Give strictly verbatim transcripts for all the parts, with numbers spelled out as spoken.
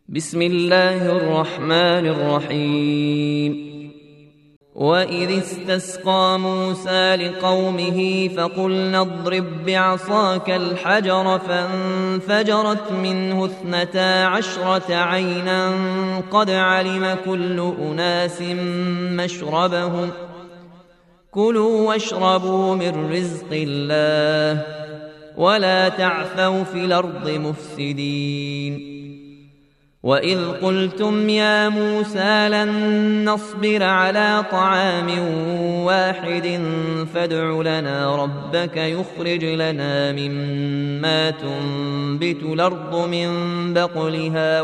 بسم الله الرحمن الرحيم وإذ استسقى موسى لقومه فقلنا اضرب بعصاك الحجر فانفجرت منه اثنتا عشرة عينا قد علم كل أناس مشربهم كلوا واشربوا من رزق الله ولا تعثوا في الأرض مفسدين وإذ قلتم يا موسى لن نصبر على طعام واحد فادع لنا ربك يخرج لنا مما تنبت الأرض من بقلها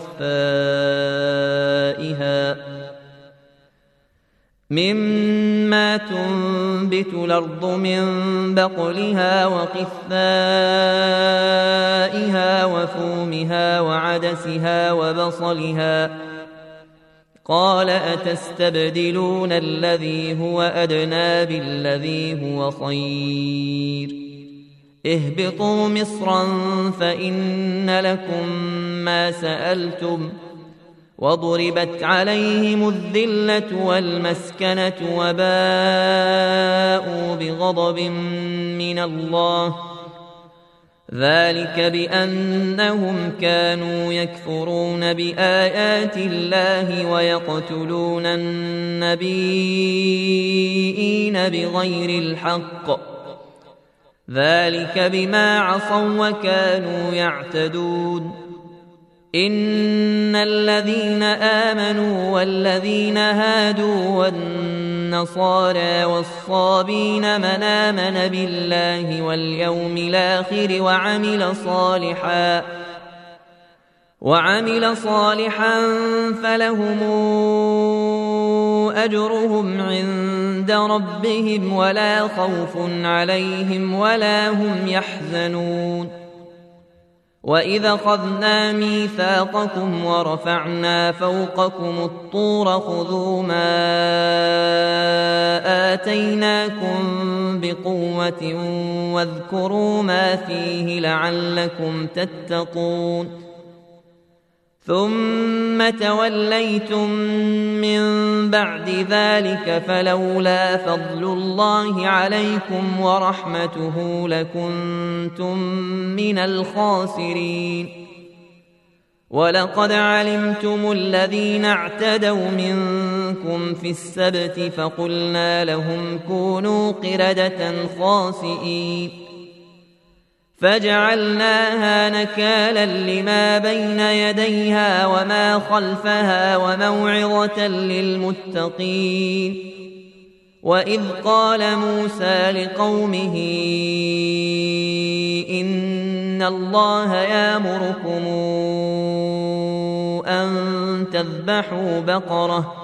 وقثائها مما تنبت الأرض من بقلها وقثائها وفومها وعدسها وبصلها قال أتستبدلون الذي هو أدنى بالذي هو خير اهبطوا مصرا فإن لكم ما سألتم وضربت عليهم الذلة والمسكنة وباءوا بغضب من الله ذلك بأنهم كانوا يكفرون بآيات الله ويقتلون النبيين بغير الحق ذلك بما عصوا وكانوا يعتدون إن الذين آمنوا والذين هادوا والنصارى والصابين من آمن بالله واليوم الآخر وعمل صالحا وعمل صالحا فلهم أجرهم عند ربهم ولا خوف عليهم ولا هم يحزنون وإذا أخذنا ميثاقكم ورفعنا فوقكم الطور خذوا ما آتيناكم بقوة واذكروا ما فيه لعلكم تتقون ثم توليتم من بعد ذلك فلولا فضل الله عليكم ورحمته لكنتم من الخاسرين ولقد علمتم الذين اعتدوا منكم في السبت فقلنا لهم كونوا قردة خاسئين فجعلناها نكالا لما بين يديها وما خلفها وموعظة للمتقين وإذ قال موسى لقومه إن الله يأمركم أن تذبحوا بقرة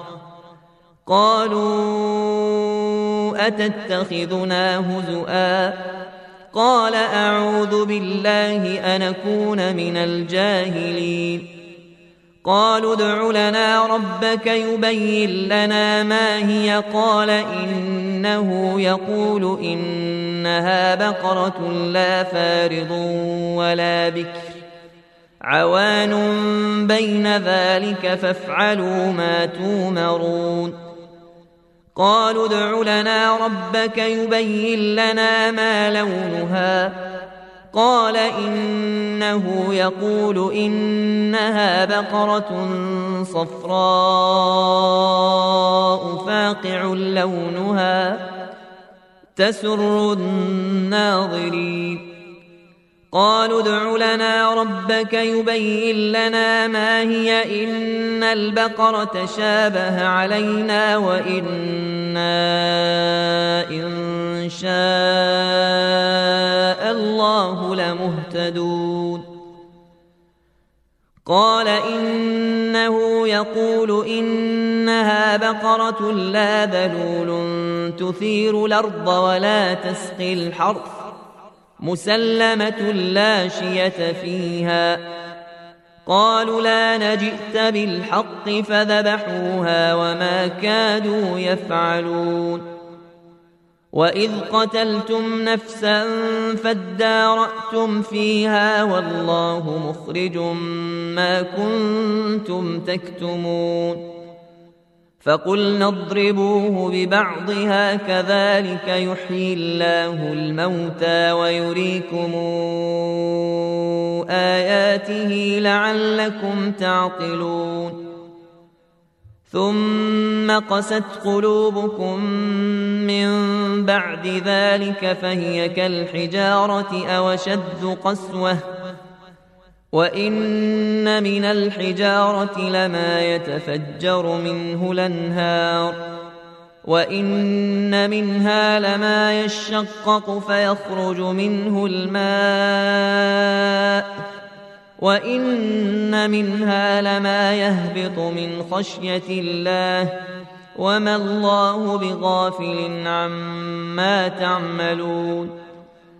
قالوا أتتخذنا هزؤا قال أعوذ بالله أن أكون من الجاهلين قالوا ادع لنا ربك يبين لنا ما هي قال إنه يقول إنها بقرة لا فارض ولا بكر عوان بين ذلك فافعلوا ما تومرون قالوا ادع لنا ربك يبين لنا ما لونها قال إنه يقول إنها بقرة صفراء فاقع لونها تسر الناظرين قالوا ادع لنا ربك يبين لنا ما هي إن البقرة شابه علينا وإنا إن شاء الله لمهتدون قال إنه يقول إنها بقرة لا ذلول تثير الأرض ولا تسقي الحرث مسلمة لا شية فيها قالوا لا نجئت بالحق فذبحوها وما كادوا يفعلون وإذ قتلتم نفسا فادارأتم فيها والله مخرج ما كنتم تكتمون فقلنا اضربوه ببعضها كذلك يحيي الله الموتى ويريكم آياته لعلكم تعقلون ثم قست قلوبكم من بعد ذلك فهي كالحجارة أو أشد قسوة وإن من الحجارة لما يتفجر منه الأنهار وإن منها لما يشقق فيخرج منه الماء وإن منها لما يهبط من خشية الله وما الله بغافل عما تعملون